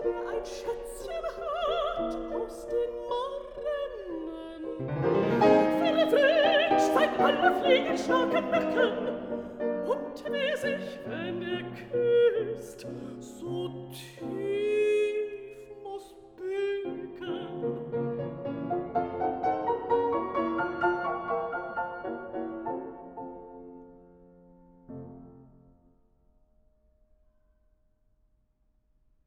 ein Schätzchen hat aus den Moränen. Verwünscht sein aller Flügel starken Nacken, und wie sich, wenn